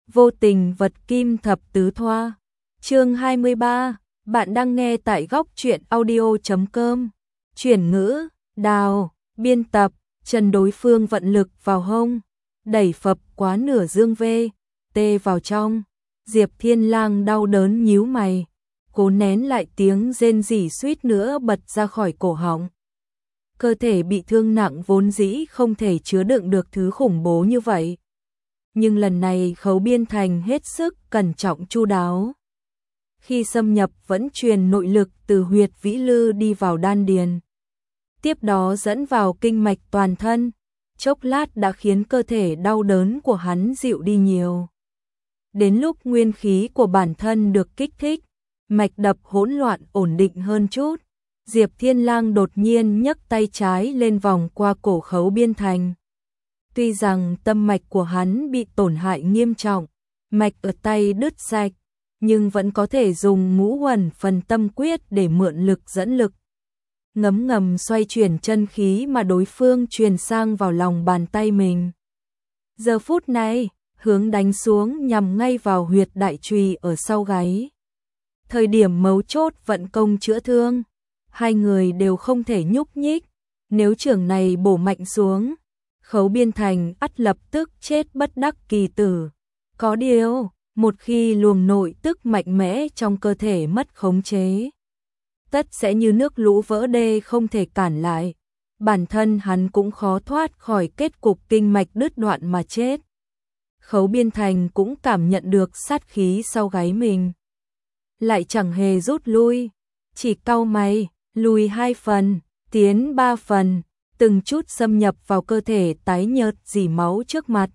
Vô tình vật kim thập tứ thoa. Chương 23, bạn đang nghe tại góc truyện audio.com. Chuyển ngữ, đào, biên tập, Trần đối phương vận lực vào hông, đẩy phập quá nửa dương vê, tê vào trong. Diệp Thiên Lang đau đớn nhíu mày, cố nén lại tiếng rên rỉ suýt nữa bật ra khỏi cổ họng. Cơ thể bị thương nặng vốn dĩ không thể chứa đựng được thứ khủng bố như vậy. Nhưng lần này Khấu Biên Thành hết sức cẩn trọng chu đáo. Khi xâm nhập vẫn truyền nội lực từ huyệt vĩ lư đi vào đan điền. Tiếp đó dẫn vào kinh mạch toàn thân, chốc lát đã khiến cơ thể đau đớn của hắn dịu đi nhiều. Đến lúc nguyên khí của bản thân được kích thích, mạch đập hỗn loạn ổn định hơn chút, Diệp Thiên Lang đột nhiên nhấc tay trái lên vòng qua cổ Khấu Biên Thành. Tuy rằng tâm mạch của hắn bị tổn hại nghiêm trọng, mạch ở tay đứt rạch, nhưng vẫn có thể dùng ngũ huẩn phần tâm quyết để mượn lực dẫn lực. Ngấm ngầm xoay chuyển chân khí mà đối phương truyền sang vào lòng bàn tay mình. Giờ phút này, hướng đánh xuống nhằm ngay vào huyệt đại trùy ở sau gáy. Thời điểm mấu chốt vận công chữa thương, hai người đều không thể nhúc nhích, nếu chưởng này bổ mạnh xuống, Khấu Biên Thành ắt lập tức chết bất đắc kỳ tử. Có điều, một khi luồng nội tức mạnh mẽ trong cơ thể mất khống chế, tất sẽ như nước lũ vỡ đê không thể cản lại. Bản thân hắn cũng khó thoát khỏi kết cục kinh mạch đứt đoạn mà chết. Khấu Biên Thành cũng cảm nhận được sát khí sau gáy mình. Lại chẳng hề rút lui, chỉ cau mày, lùi 2 phần, tiến 3 phần, từng chút xâm nhập vào cơ thể tái nhợt rỉ máu trước mặt.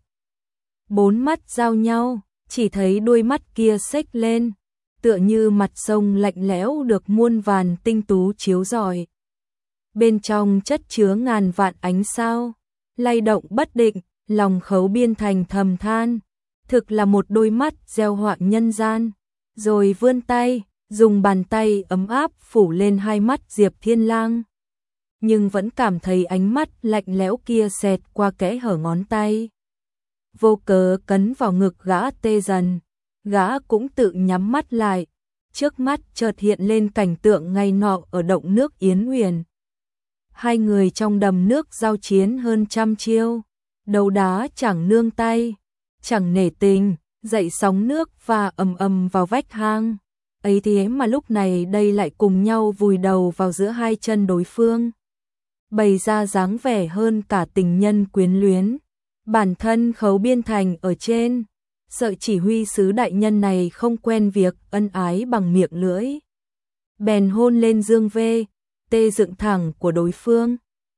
4 mắt giao nhau, chỉ thấy đôi mắt kia xếch lên, tựa như mặt sông lạnh lẽo được muôn vàn tinh tú chiếu rọi. Bên trong chất chứa ngàn vạn ánh sao, lay động bất định, lòng Khấu Biên Thành thầm than, thực là một đôi mắt gieo họa nhân gian. Rồi vươn tay, dùng bàn tay ấm áp phủ lên hai mắt Diệp Thiên Lang. Nhưng vẫn cảm thấy ánh mắt lạnh lẽo kia xẹt qua kẽ hở ngón tay. Vô cớ cấn vào ngực gã tê dần, gã cũng tự nhắm mắt lại. Trước mắt chợt hiện lên cảnh tượng ngày nọ ở động nước Yến Huyền. Hai người trong đầm nước giao chiến hơn 100 chiêu, đấu đá chẳng nương tay, chẳng nể tình, dậy sóng nước và ầm ầm vào vách hang. Ấy thế mà lúc này đây lại cùng nhau vùi đầu vào giữa hai chân đối phương, bày ra dáng vẻ hơn cả tình nhân quyến luyến. Bản thân Khấu Biên Thành ở trên, sợ chỉ huy sứ đại nhân này không quen việc ân ái bằng miệng lưỡi, bèn hôn lên dương vê, tê dựng thẳng của đối phương.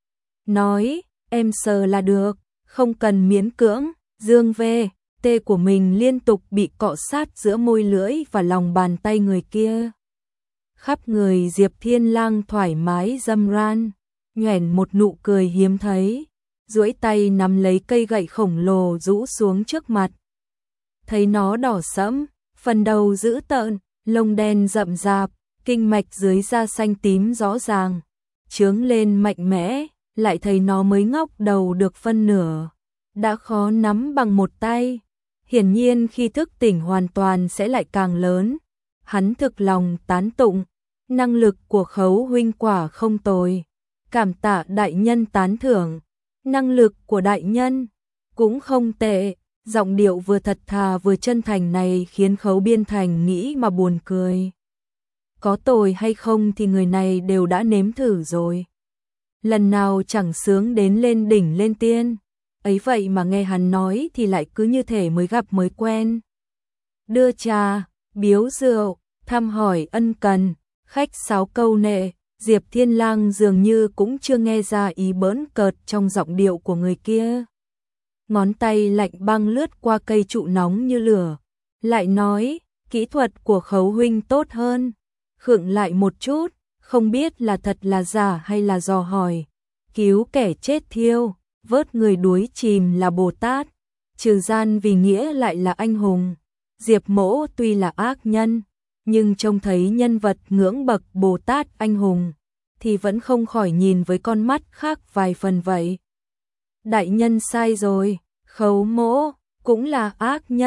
Nói, em sờ là được, không cần miễn cưỡng. Dương vê, tê của mình liên tục bị cọ sát giữa môi lưỡi và lòng bàn tay người kia. Khắp người Diệp Thiên Lang thoải mái râm ran, nhoẻn một nụ cười hiếm thấy, duỗi tay nắm lấy cây gậy khổng lồ rũ xuống trước mặt. Thấy nó đỏ sẫm, phần đầu dữ tợn, lông đen rậm rạp, kinh mạch dưới da xanh tím rõ ràng, chướng lên mạnh mẽ, lại thấy nó mới ngóc đầu được phân nửa, đã khó nắm bằng một tay. Hiển nhiên khi thức tỉnh hoàn toàn sẽ lại càng lớn. Hắn thực lòng tán tụng, năng lực của Khấu huynh quả không tồi, cảm tạ đại nhân tán thưởng. Năng lực của đại nhân cũng không tệ. Giọng điệu vừa thật thà vừa chân thành này khiến Khấu Biên Thành nghĩ mà buồn cười. Có tồi hay không thì người này đều đã nếm thử rồi, lần nào chẳng sướng đến lên đỉnh lên tiên. Ấy vậy mà nghe hắn nói thì lại cứ như thể mới gặp mới quen. Đưa trà, biếu rượu, thăm hỏi ân cần, khách sáo câu nệ, Diệp Thiên Lang dường như cũng chưa nghe ra ý bỡn cợt trong giọng điệu của người kia. Ngón tay lạnh băng lướt qua cây trụ nóng như lửa, lại nói, kỹ thuật của Khấu huynh tốt hơn. Khựng lại một chút, không biết là thật là giả hay là dò hỏi. Cứu kẻ chết thiêu, vớt người đuối chìm là Bồ Tát, trừ gian vì nghĩa lại là anh hùng. Diệp Mỗ tuy là ác nhân, nhưng trông thấy nhân vật ngưỡng bậc Bồ Tát anh hùng, thì vẫn không khỏi nhìn với con mắt khác vài phần vậy. Đại nhân sai rồi, Khấu Mỗ cũng là ác nhân,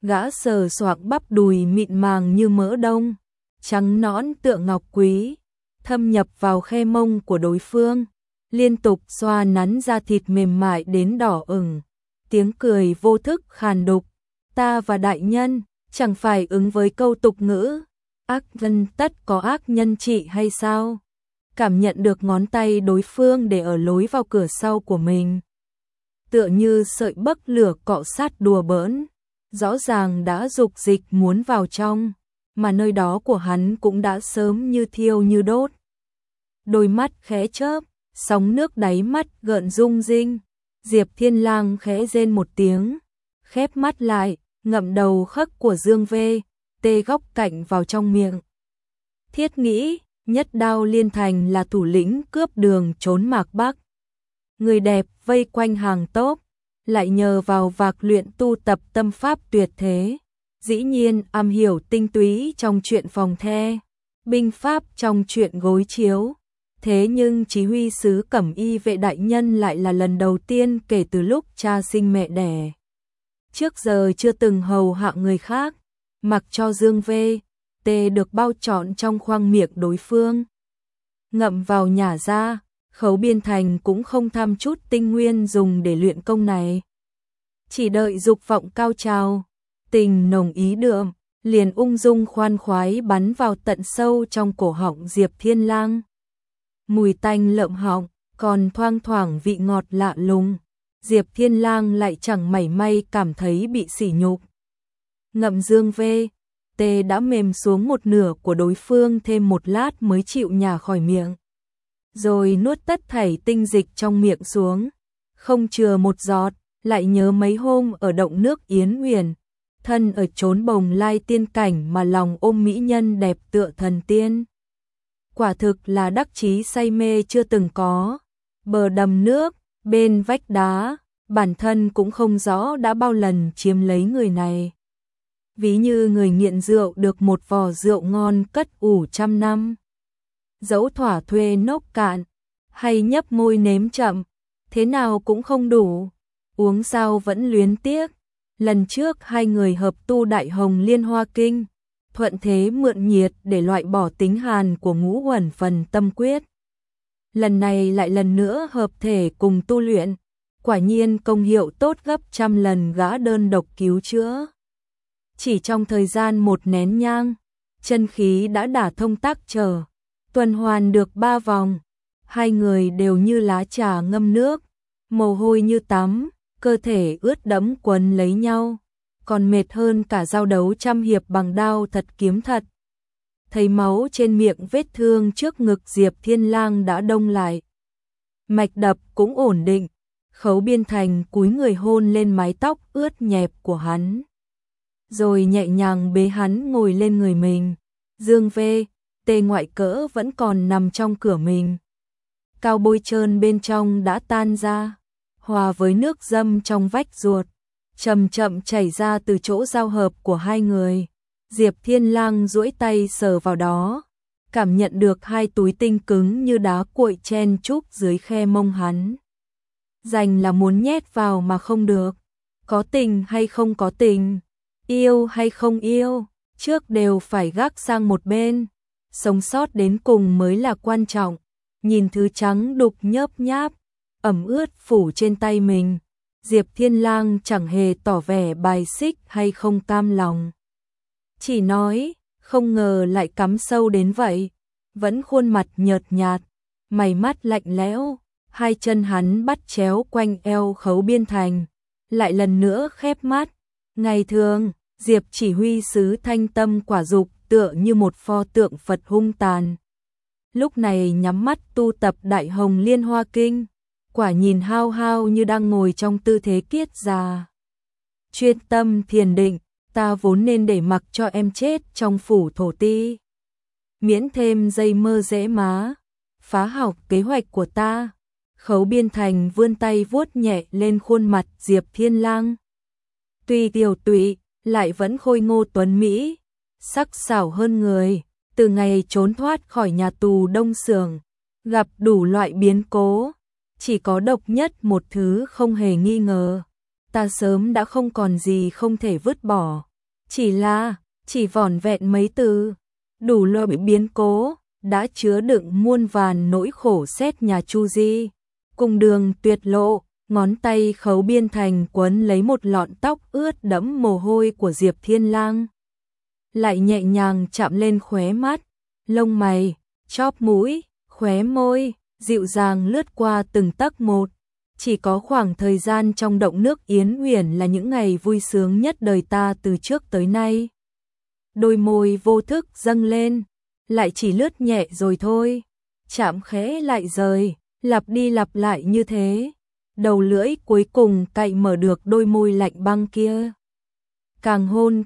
Gã sờ soạc bắp đùi mịn màng như mỡ đông, trắng nõn tựa ngọc quý, thâm nhập vào khe mông của đối phương, liên tục xoa nắn da thịt mềm mại đến đỏ ửng. Tiếng cười vô thức khàn đục, ta và đại nhân, chẳng phải ứng với câu tục ngữ, ác nhân tất có ác nhân trị hay sao? Cảm nhận được ngón tay đối phương để ở lối vào cửa sau của mình. Tựa như sợi bấc lửa cọ sát đùa bỡn, rõ ràng đã dục dịch muốn vào trong, mà nơi đó của hắn cũng đã sớm như thiêu như đốt. Đôi mắt khẽ chớp, sóng nước đáy mắt gợn rung rinh, Diệp Thiên Lang khẽ rên một tiếng, khép mắt lại, ngậm đầu khấc của Dương Vê, tê góc cạnh vào trong miệng. Thiết nghĩ, Nhất Đao Liên Thành là thủ lĩnh cướp đường trốn Mạc Bắc. Người đẹp vây quanh hàng tốp, lại nhờ vào vạc luyện tu tập tâm pháp tuyệt thế, dĩ nhiên am hiểu tinh túy trong chuyện phòng the, binh pháp trong chuyện gối chiếu. Thế nhưng chỉ huy sứ Cẩm Y vệ đại nhân lại là lần đầu tiên kể từ lúc cha sinh mẹ đẻ. Trước giờ chưa từng hầu hạ người khác, mặc cho Dương Vê, tê được bao trọn trong khoang miệng đối phương. Ngậm vào nhả ra, Khấu Biên Thành cũng không tham chút tinh nguyên dùng để luyện công này. Chỉ đợi dục vọng cao trào, tình nồng ý đượm, liền ung dung khoan khoái bắn vào tận sâu trong cổ họng Diệp Thiên Lang. Mùi tanh lợm họng, còn thoang thoảng vị ngọt lạ lùng, Diệp Thiên Lang lại chẳng mảy may cảm thấy bị sỉ nhục. Ngậm Dương Vê, tê đã mềm xuống một nửa của đối phương thêm một lát mới chịu nhả khỏi miệng. Rồi nuốt tất thảy tinh dịch trong miệng xuống, không chừa một giọt, lại nhớ mấy hôm ở động nước Yến Huyền, thân ở chốn bồng lai tiên cảnh mà lòng ôm mỹ nhân đẹp tựa thần tiên. Quả thực là đắc chí say mê chưa từng có. Bờ đầm nước, bên vách đá, bản thân cũng không rõ đã bao lần chiếm lấy người này. Ví như người nghiện rượu được một vò rượu ngon cất ủ trăm năm. Dẫu thỏa thuê nốc cạn, hay nhấp môi nếm chậm, thế nào cũng không đủ. Uống sao vẫn luyến tiếc. Lần trước hai người hợp tu Đại Hồng Liên Hoa Kinh, thuận thế mượn nhiệt để loại bỏ tính hàn của ngũ uẩn phần tâm quyết. Lần này lại lần nữa hợp thể cùng tu luyện, quả nhiên công hiệu tốt gấp trăm lần gã đơn độc cứu chữa. Chỉ trong thời gian một nén nhang, chân khí đã đả thông tác trở, tuần hoàn được 3 vòng, hai người đều như lá trà ngâm nước, mồ hôi như tắm, cơ thể ướt đẫm quấn lấy nhau, còn mệt hơn cả giao đấu trăm hiệp bằng đao thật kiếm thật. Thấy máu trên miệng vết thương trước ngực Diệp Thiên Lang đã đông lại. Mạch đập cũng ổn định, Khấu Biên Thành cúi người hôn lên mái tóc ướt nhẹp của hắn. Rồi nhẹ nhàng bế hắn ngồi lên người mình. Dương Vê, tê ngoại cỡ vẫn còn nằm trong cửa mình. Cao bôi trơn bên trong đã tan ra, hòa với nước dâm trong vách ruột, chậm chậm chảy ra từ chỗ giao hợp của hai người. Diệp Thiên Lang duỗi tay sờ vào đó, cảm nhận được hai túi tinh cứng như đá cuội chen chúc dưới khe mông hắn. Dành là muốn nhét vào mà không được, có tình hay không có tình, yêu hay không yêu, trước đều phải gác sang một bên, sống sót đến cùng mới là quan trọng. Nhìn thứ trắng đục nhớp nháp, ẩm ướt phủ trên tay mình, Diệp Thiên Lang chẳng hề tỏ vẻ bài xích hay không cam lòng. Chỉ nói, không ngờ lại cắm sâu đến vậy, vẫn khuôn mặt nhợt nhạt, mày mắt lạnh lẽo, hai chân hắn bắt chéo quanh eo Khấu Biên Thành, lại lần nữa khép mắt. Ngày thường, Diệp chỉ huy sứ thanh tâm quả dục tựa như một pho tượng Phật hung tàn. Lúc này nhắm mắt tu tập Đại Hồng Liên Hoa Kinh, quả nhìn hao hao như đang ngồi trong tư thế kiết già. Chuyên tâm thiền định, ta vốn nên để mặc cho em chết trong phủ thổ ti. Miễn thêm dây mơ dễ má, phá hỏng kế hoạch của ta. Khấu Biên Thành vươn tay vuốt nhẹ lên khuôn mặt Diệp Thiên Lang. Tuy tiểu tụy, lại vẫn khôi ngô tuấn mỹ, sắc sảo hơn người. Từ ngày trốn thoát khỏi nhà tù Đông Sưởng, gặp đủ loại biến cố, chỉ có độc nhất một thứ không hề nghi ngờ, ta sớm đã không còn gì không thể vứt bỏ, chỉ vỏn vẹn mấy từ, đủ loại biến cố, đã chứa đựng muôn vàn nỗi khổ xét nhà Chu Di. Cùng đường tuyệt lộ, ngón tay Khấu Biên Thành quấn lấy một lọn tóc ướt đẫm mồ hôi của Diệp Thiên Lang. Lại nhẹ nhàng chạm lên khóe mắt, lông mày, chóp mũi, khóe môi, dịu dàng lướt qua từng tấc một. Chỉ có khoảng thời gian trong động nước Yến Uyển là những ngày vui sướng nhất đời ta từ trước tới nay. Đôi môi vô thức dâng lên, lại chỉ lướt nhẹ rồi thôi, chạm khẽ lại rời, lặp đi lặp lại như thế. Đầu lưỡi cuối cùng cạy mở được đôi môi lạnh băng kia. Càng hôn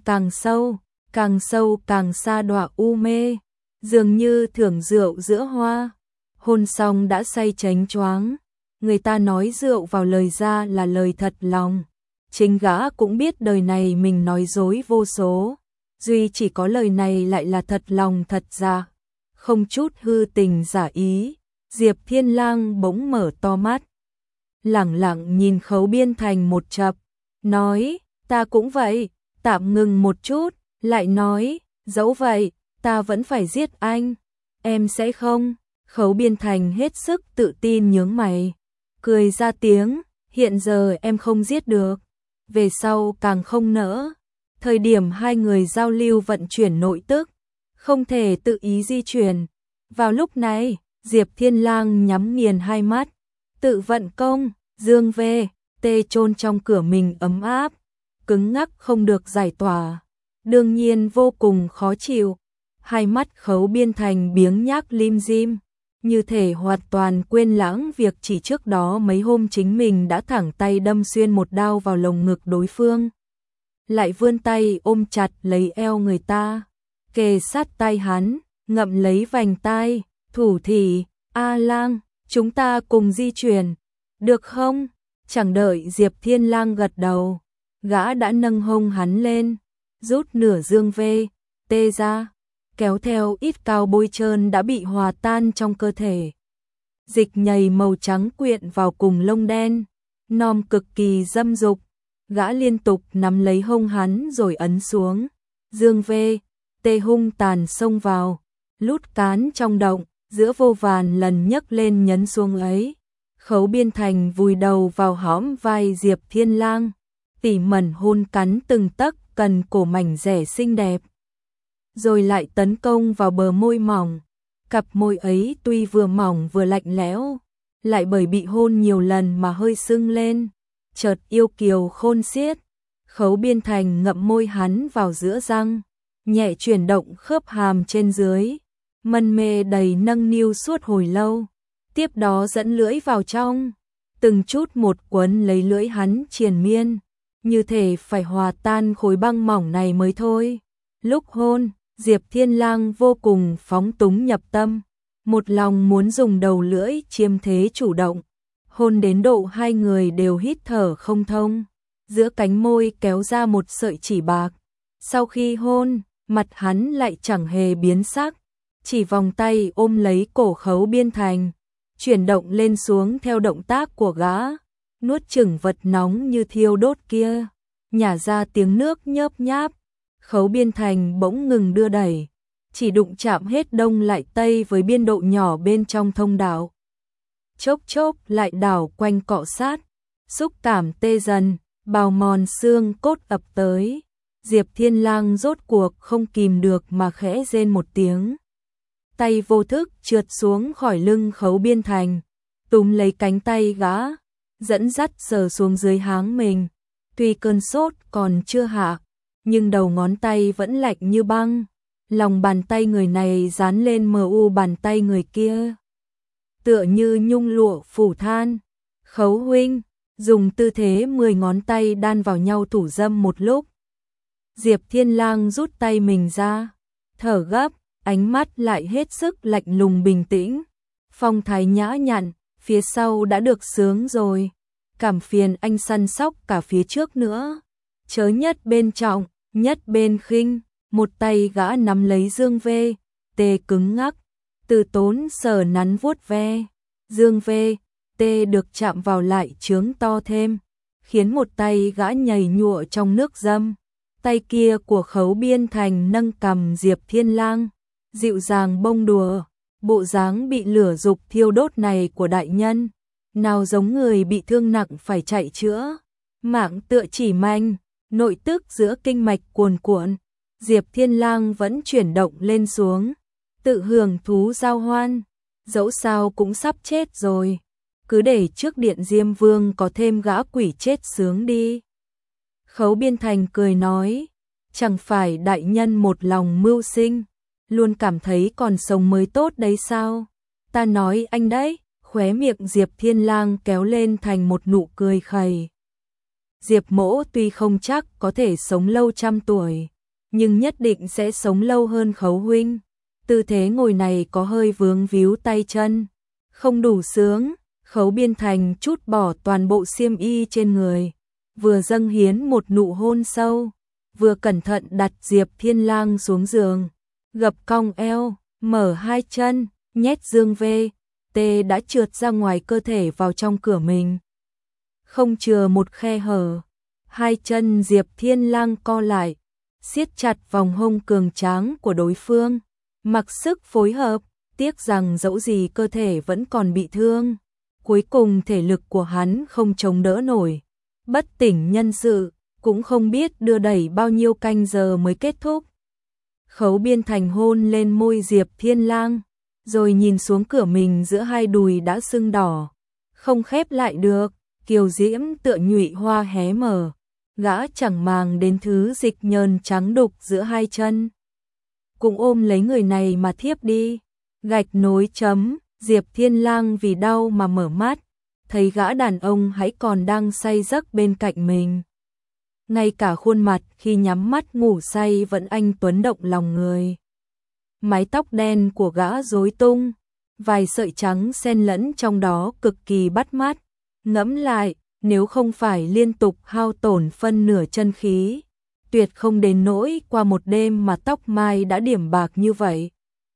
càng sâu càng xa đọa u mê, dường như thưởng rượu giữa hoa. Hôn xong đã say chánh choáng, người ta nói rượu vào lời ra là lời thật lòng. Chính gã cũng biết đời này mình nói dối vô số, duy chỉ có lời này lại là thật lòng thật dạ, không chút hư tình giả ý. Diệp Thiên Lang bỗng mở to mắt, lẳng lặng nhìn Khấu Biên Thành một chập, nói, ta cũng vậy, tạm ngừng một chút, lại nói, dẫu vậy, ta vẫn phải giết anh, em sẽ không? Khấu Biên Thành hết sức tự tin nhướng mày, cười ra tiếng, hiện giờ em không giết được, về sau càng không nỡ. Thời điểm hai người giao lưu vận chuyển nội tức, không thể tự ý di chuyển. Vào lúc này, Diệp Thiên Lang nhắm nghiền hai mắt, tự vận công, dương về, tê chôn trong cửa mình ấm áp, cứng ngắc không được giải tỏa, đương nhiên vô cùng khó chịu. Hai mắt Khấu Biên Thành biếng nhác lim dim, như thể hoàn toàn quên lãng việc chỉ trước đó mấy hôm chính mình đã thẳng tay đâm xuyên một đao vào lồng ngực đối phương. Lại vươn tay ôm chặt lấy eo người ta, kề sát tai hắn, ngậm lấy vành tai, thủ thỉ, A Lang, chúng ta cùng di chuyển, được không? Chẳng đợi Diệp Thiên Lang gật đầu, gã đã nâng hông hắn lên, rút nửa dương vê, tê ra, kéo theo ít cao bôi trơn đã bị hòa tan trong cơ thể. Dịch nhầy màu trắng quyện vào cùng lông đen, non cực kỳ dâm dục. Gã liên tục nắm lấy hông hắn rồi ấn xuống, dương vê, tê hung tàn xông vào, lút cán trong động, giữa vô vàn lần nhấc lên nhấn xuống ấy. Khấu Biên Thành vùi đầu vào hõm vai Diệp Thiên Lang, tỉ mẩn hôn cắn từng tấc cần cổ mảnh rẻ xinh đẹp. Rồi lại tấn công vào bờ môi mỏng, cặp môi ấy tuy vừa mỏng vừa lạnh lẽo, lại bởi bị hôn nhiều lần mà hơi sưng lên. Chợt yêu kiều khôn xiết, Khấu Biên Thành ngậm môi hắn vào giữa răng, nhẹ chuyển động khớp hàm trên dưới, mân mê đầy nâng niu suốt hồi lâu, tiếp đó dẫn lưỡi vào trong, từng chút một quấn lấy lưỡi hắn triền miên, như thể phải hòa tan khối băng mỏng này mới thôi. Lúc hôn, Diệp Thiên Lang vô cùng phóng túng nhập tâm, một lòng muốn dùng đầu lưỡi chiếm thế chủ động. Hôn đến độ hai người đều hít thở không thông, giữa cánh môi kéo ra một sợi chỉ bạc. Sau khi hôn, mặt hắn lại chẳng hề biến sắc, chỉ vòng tay ôm lấy cổ Khấu Biên Thành, chuyển động lên xuống theo động tác của gã, nuốt chửng vật nóng như thiêu đốt kia, nhả ra tiếng nước nhớp nháp. Khấu Biên Thành bỗng ngừng đưa đẩy, chỉ đụng chạm hết đông lại tây với biên độ nhỏ bên trong thông đạo. Chốc chốc lại đảo quanh cọ sát, xúc cảm tê dần, bào mòn xương cốt ập tới. Diệp Thiên Lang rốt cuộc không kìm được mà khẽ rên một tiếng. Tay vô thức trượt xuống khỏi lưng Khấu Biên Thành, túm lấy cánh tay gã, dẫn dắt sờ xuống dưới háng mình. Tuy cơn sốt còn chưa hạ, nhưng đầu ngón tay vẫn lạnh như băng. Lòng bàn tay người này dán lên mờ u bàn tay người kia, tựa như nhung lụa phủ than. Khấu huynh, dùng tư thế 10 ngón tay đan vào nhau thủ dâm một lúc. Diệp Thiên Lang rút tay mình ra, thở gấp, ánh mắt lại hết sức lạnh lùng bình tĩnh. Phong thái nhã nhặn, phía sau đã được sướng rồi, cảm phiền anh săn sóc cả phía trước nữa. Chớ nhất bên trọng, nhất bên khinh. Một tay gã nắm lấy dương vê, tê cứng ngắc, từ tốn sờ nắn vuốt ve. Dương vê, tê được chạm vào lại trướng to thêm, khiến một tay gã nhảy nhụa trong nước dâm. Tay kia của Khấu Biên Thành nâng cầm Diệp Thiên Lang, dịu dàng bông đùa, bộ dáng bị lửa dục thiêu đốt này của đại nhân, nào giống người bị thương nặng phải chạy chữa, mạng tựa chỉ manh, nội tức giữa kinh mạch cuồn cuộn, Diệp Thiên Lang vẫn chuyển động lên xuống, tự hưởng thú giao hoan, dẫu sao cũng sắp chết rồi, cứ để trước điện Diêm Vương có thêm gã quỷ chết sướng đi. Khấu Biên Thành cười nói, chẳng phải đại nhân một lòng mưu sinh, luôn cảm thấy còn sống mới tốt đấy sao? Ta nói anh đấy, khóe miệng Diệp Thiên Lang kéo lên thành một nụ cười khẩy. Diệp Mỗ tuy không chắc có thể sống lâu 100 tuổi, nhưng nhất định sẽ sống lâu hơn Khấu huynh. Tư thế ngồi này có hơi vướng víu tay chân, không đủ sướng. Khấu Biên Thành trút bỏ toàn bộ xiêm y trên người, vừa dâng hiến một nụ hôn sâu, vừa cẩn thận đặt Diệp Thiên Lang xuống giường, gập cong eo, mở hai chân, nhét dương về, tê đã trượt ra ngoài cơ thể vào trong cửa mình. Không chừa một khe hở, hai chân Diệp Thiên Lang co lại, siết chặt vòng hông cường tráng của đối phương, mặc sức phối hợp, tiếc rằng dẫu gì cơ thể vẫn còn bị thương. Cuối cùng thể lực của hắn không chống đỡ nổi, bất tỉnh nhân sự, cũng không biết đưa đẩy bao nhiêu canh giờ mới kết thúc. Khấu Biên Thành hôn lên môi Diệp Thiên Lang, rồi nhìn xuống cửa mình giữa hai đùi đã sưng đỏ, không khép lại được, kiều diễm tựa nhụy hoa hé mở, gã chẳng màng đến thứ dịch nhờn trắng đục giữa hai chân. Cũng ôm lấy người này mà thiếp đi, gạch nối chấm. Diệp Thiên Lang vì đau mà mở mắt, thấy gã đàn ông hãy còn đang say giấc bên cạnh mình. Ngay cả khuôn mặt khi nhắm mắt ngủ say vẫn anh tuấn động lòng người. Mái tóc đen của gã rối tung, vài sợi trắng xen lẫn trong đó cực kỳ bắt mắt. Ngẫm lại, nếu không phải liên tục hao tổn phân nửa chân khí, tuyệt không đến nỗi qua một đêm mà tóc mai đã điểm bạc như vậy.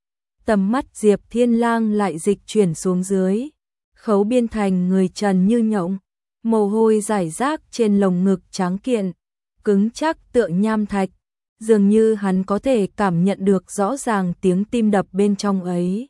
Tầm mắt Diệp Thiên Lang lại dịch chuyển xuống dưới, Khấu Biên Thành người trần như nhộng, mồ hôi rải rác trên lồng ngực trắng kiện, cứng chắc tựa nham thạch, dường như hắn có thể cảm nhận được rõ ràng tiếng tim đập bên trong ấy.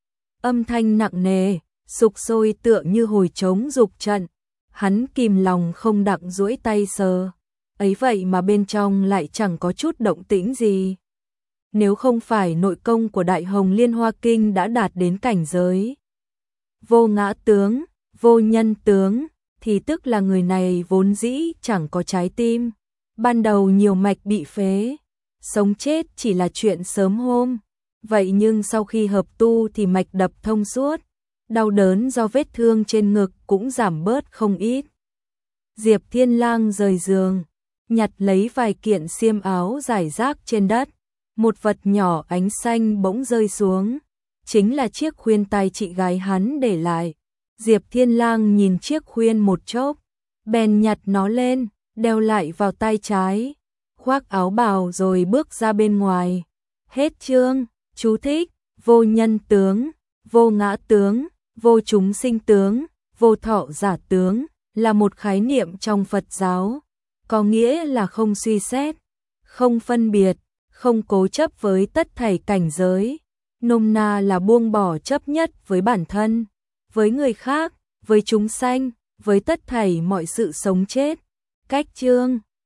Âm thanh nặng nề, sục sôi tựa như hồi trống dục trận, hắn kìm lòng không đặng duỗi tay sờ, ấy vậy mà bên trong lại chẳng có chút động tĩnh gì. Nếu không phải nội công của Đại Hồng Liên Hoa Kinh đã đạt đến cảnh giới vô ngã tướng, vô nhân tướng, thì tức là người này vốn dĩ chẳng có trái tim, ban đầu nhiều mạch bị phế, sống chết chỉ là chuyện sớm hôm. Vậy nhưng sau khi hợp tu thì mạch đập thông suốt, đau đớn do vết thương trên ngực cũng giảm bớt không ít. Diệp Thiên Lang rời giường, nhặt lấy vài kiện xiêm áo rải rác trên đất. Một vật nhỏ ánh xanh bỗng rơi xuống, chính là chiếc khuyên tai chị gái hắn để lại. Diệp Thiên Lang nhìn chiếc khuyên một chốc, bèn nhặt nó lên, đeo lại vào tay trái, khoác áo bào rồi bước ra bên ngoài. Hết chương. Chú thích: vô nhân tướng, vô ngã tướng, vô chúng sinh tướng, vô thọ giả tướng là một khái niệm trong Phật giáo, có nghĩa là không suy xét, không phân biệt, không cố chấp với tất thảy cảnh giới, nôm na là buông bỏ chấp nhất với bản thân, với người khác, với chúng sanh, với tất thảy mọi sự sống chết. Cách chương.